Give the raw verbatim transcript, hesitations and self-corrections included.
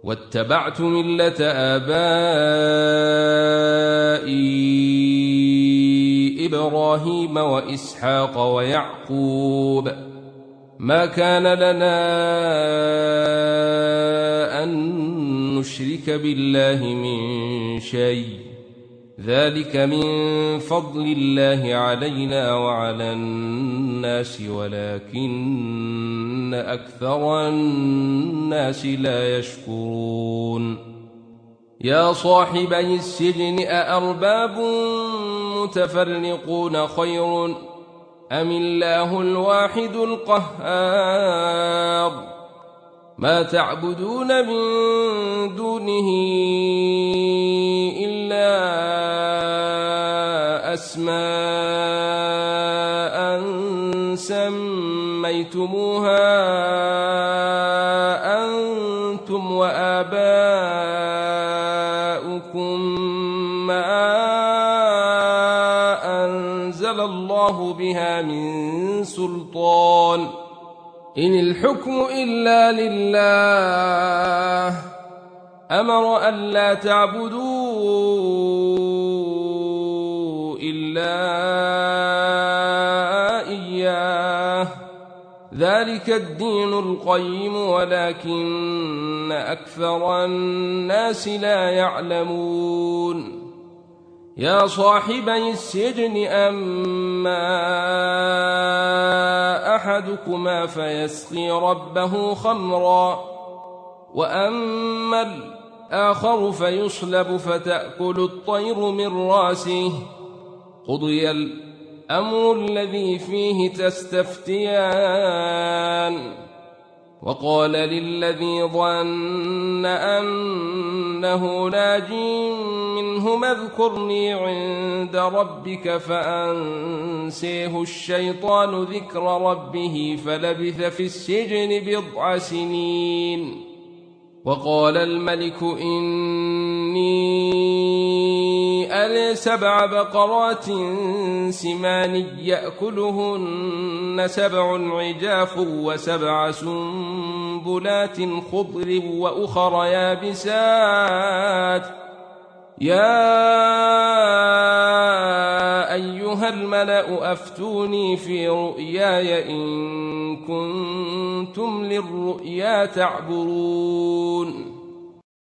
واتبعت ملة آبائي إبراهيم وإسحاق ويعقوب ما كان لنا أن نشرك بالله من شيء ذلك من فضل الله علينا وعلى الناس ولكن أكثر الناس لا يشكرون يا صاحبي السجن أأرباب متفرقون خير أم الله الواحد القهار ما تعبدون من دونه إلا أسماء سميتموها أنتم وآباؤكم ما أنزل الله بها من سلطان إن الحكم إلا لله أمر ألا تعبدوا إلا إياه ذلك الدين القيم ولكن أكثر الناس لا يعلمون يا صاحبي السجن أما أحدكما فيسقي ربه خمرا وأما الآخر فيصلب فتأكل الطير من راسه قضي الأمر الذي فيه تستفتيان وقال للذي ظن أنه ناج منهما اذكرني عند ربك فأنسيه الشيطان ذكر ربه فلبث في السجن بضع سنين وقال الملك إني أرى سبع بقرات سمان يأكلهن سبع عجاف وسبع سنبلات خضر وأخر يابسات يا أيها الملأ أفتوني في رؤياي إن كنتم للرؤيا تعبرون